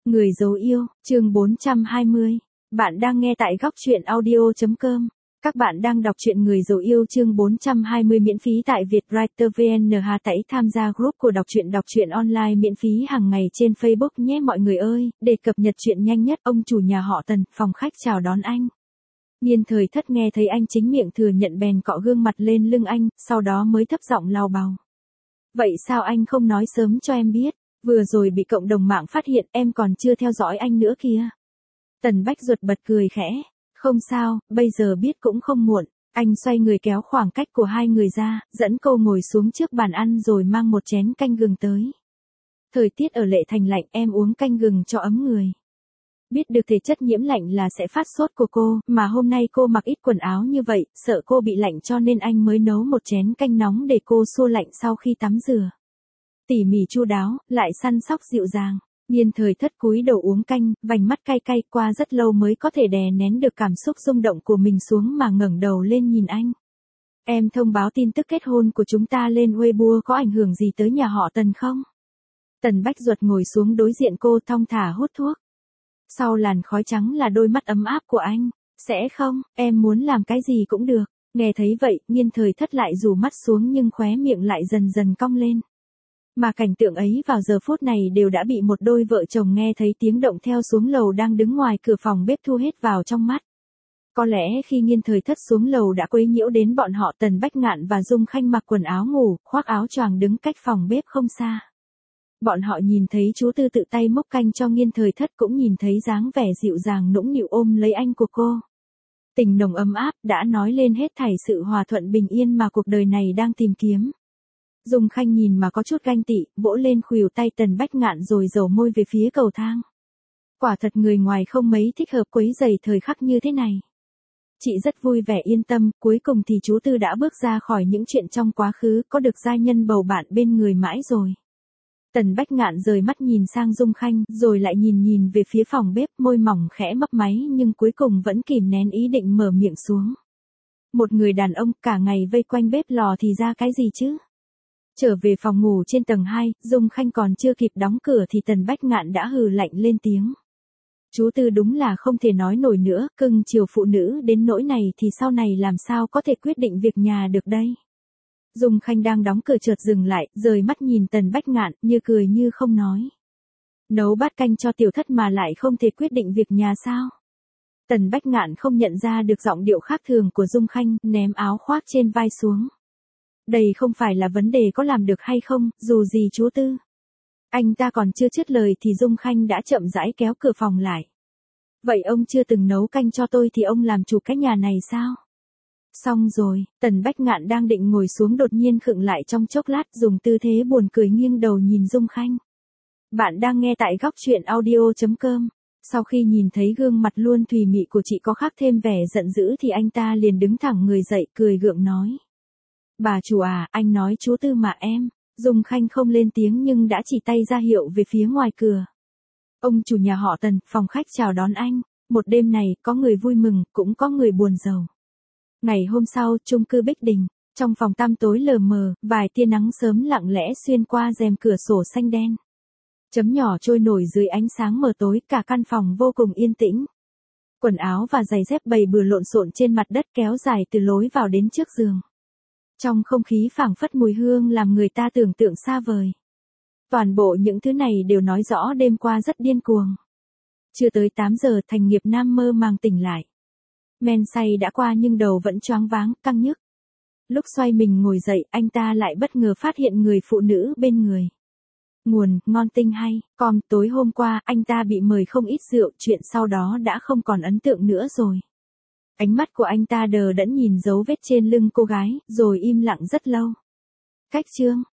Người dấu yêu, chương 420. Bạn đang nghe tại góc truyện audio.com. Các bạn đang đọc truyện Người dấu yêu chương 420 miễn phí tại Vietwriter VN. Hãy tham gia group của đọc truyện online miễn phí hàng ngày trên Facebook nhé mọi người ơi, để cập nhật chuyện nhanh nhất. Ông chủ nhà họ Tần, phòng khách chào đón anh. Nhiên Thời Thất nghe thấy anh chính miệng thừa nhận bèn cọ gương mặt lên lưng anh, sau đó mới thấp giọng lau bào. Vậy sao anh không nói sớm cho em biết? Vừa rồi bị cộng đồng mạng phát hiện, em còn chưa theo dõi anh nữa kìa. Tần Bách Duật bật cười khẽ. Không sao, bây giờ biết cũng không muộn. Anh xoay người kéo khoảng cách của hai người ra, dẫn cô ngồi xuống trước bàn ăn rồi mang một chén canh gừng tới. Thời tiết ở Lệ Thành lạnh, em uống canh gừng cho ấm người. Biết được thể chất nhiễm lạnh là sẽ phát sốt của cô, mà hôm nay cô mặc ít quần áo như vậy, sợ cô bị lạnh cho nên anh mới nấu một chén canh nóng để cô xua lạnh sau khi tắm rửa. Tỉ mỉ chu đáo, lại săn sóc dịu dàng. Nhiên Thời Thất cúi đầu uống canh, vành mắt cay cay, qua rất lâu mới có thể đè nén được cảm xúc rung động của mình xuống mà ngẩng đầu lên nhìn anh. Em thông báo tin tức kết hôn của chúng ta lên Weibo có ảnh hưởng gì tới nhà họ Tần không? Tần Bách Duật ngồi xuống đối diện cô thong thả hút thuốc. Sau làn khói trắng là đôi mắt ấm áp của anh. Sẽ không, em muốn làm cái gì cũng được. Nghe thấy vậy, Nhiên Thời Thất lại rủ mắt xuống nhưng khóe miệng lại dần dần cong lên. Mà cảnh tượng ấy vào giờ phút này đều đã bị một đôi vợ chồng nghe thấy tiếng động theo xuống lầu đang đứng ngoài cửa phòng bếp thu hết vào trong mắt. Có lẽ khi Nhiên Thời Thất xuống lầu đã quấy nhiễu đến bọn họ. Tần Bách Ngạn và Dung Khanh mặc quần áo ngủ, khoác áo choàng đứng cách phòng bếp không xa. Bọn họ nhìn thấy chú Tư tự tay múc canh cho Nhiên Thời Thất, cũng nhìn thấy dáng vẻ dịu dàng nũng nịu ôm lấy anh của cô. Tình nồng ấm áp đã nói lên hết thảy sự hòa thuận bình yên mà cuộc đời này đang tìm kiếm. Dung Khanh nhìn mà có chút ganh tị, vỗ lên khuỷu tay Tần Bách Ngạn rồi dầu môi về phía cầu thang. Quả thật người ngoài không mấy thích hợp quấy rầy thời khắc như thế này. Chị rất vui vẻ yên tâm, cuối cùng thì chú Tư đã bước ra khỏi những chuyện trong quá khứ, có được giai nhân bầu bạn bên người mãi rồi. Tần Bách Ngạn rời mắt nhìn sang Dung Khanh, rồi lại nhìn về phía phòng bếp, môi mỏng khẽ mấp máy nhưng cuối cùng vẫn kìm nén ý định mở miệng xuống. Một người đàn ông cả ngày vây quanh bếp lò thì ra cái gì chứ? Trở về phòng ngủ trên tầng 2, Dung Khanh còn chưa kịp đóng cửa thì Tần Bách Ngạn đã hừ lạnh lên tiếng. Chú Tư đúng là không thể nói nổi nữa, cưng chiều phụ nữ đến nỗi này thì sau này làm sao có thể quyết định việc nhà được đây. Dung Khanh đang đóng cửa chợt dừng lại, rời mắt nhìn Tần Bách Ngạn, như cười như không nói. Nấu bát canh cho Tiểu Thất mà lại không thể quyết định việc nhà sao? Tần Bách Ngạn không nhận ra được giọng điệu khác thường của Dung Khanh, ném áo khoác trên vai xuống. Đây không phải là vấn đề có làm được hay không, dù gì chú Tư. Anh ta còn chưa dứt lời thì Dung Khanh đã chậm rãi kéo cửa phòng lại. Vậy ông chưa từng nấu canh cho tôi thì ông làm chủ cái nhà này sao? Xong rồi, Tần Bách Ngạn đang định ngồi xuống đột nhiên khựng lại trong chốc lát, dùng tư thế buồn cười nghiêng đầu nhìn Dung Khanh. Bạn đang nghe tại góc truyện audio.com. Sau khi nhìn thấy gương mặt luôn thùy mị của chị có khác thêm vẻ giận dữ thì anh ta liền đứng thẳng người dậy, cười gượng nói. Bà chủ à, anh nói chú Tư mà em. Dung Khanh không lên tiếng nhưng đã chỉ tay ra hiệu về phía ngoài cửa. Ông chủ nhà họ Tần, phòng khách chào đón anh. Một đêm này, có người vui mừng, cũng có người buồn rầu. Ngày hôm sau, chung cư Bích Đình, trong phòng tăm tối lờ mờ, vài tia nắng sớm lặng lẽ xuyên qua rèm cửa sổ xanh đen. Chấm nhỏ trôi nổi dưới ánh sáng mờ tối, cả căn phòng vô cùng yên tĩnh. Quần áo và giày dép bày bừa lộn xộn trên mặt đất kéo dài từ lối vào đến trước giường. Trong không khí phảng phất mùi hương làm người ta tưởng tượng xa vời. Toàn bộ những thứ này đều nói rõ đêm qua rất điên cuồng. Chưa tới 8 giờ Thành Nghiệp Nam mơ màng tỉnh lại. Men say đã qua nhưng đầu vẫn choáng váng, căng nhức. Lúc xoay mình ngồi dậy, anh ta lại bất ngờ phát hiện người phụ nữ bên người. Nguồn, ngon tinh hay, tối hôm qua, anh ta bị mời không ít rượu, chuyện sau đó đã không còn ấn tượng nữa rồi. Ánh mắt của anh ta đờ đẫn nhìn dấu vết trên lưng cô gái, rồi im lặng rất lâu. Cách chương,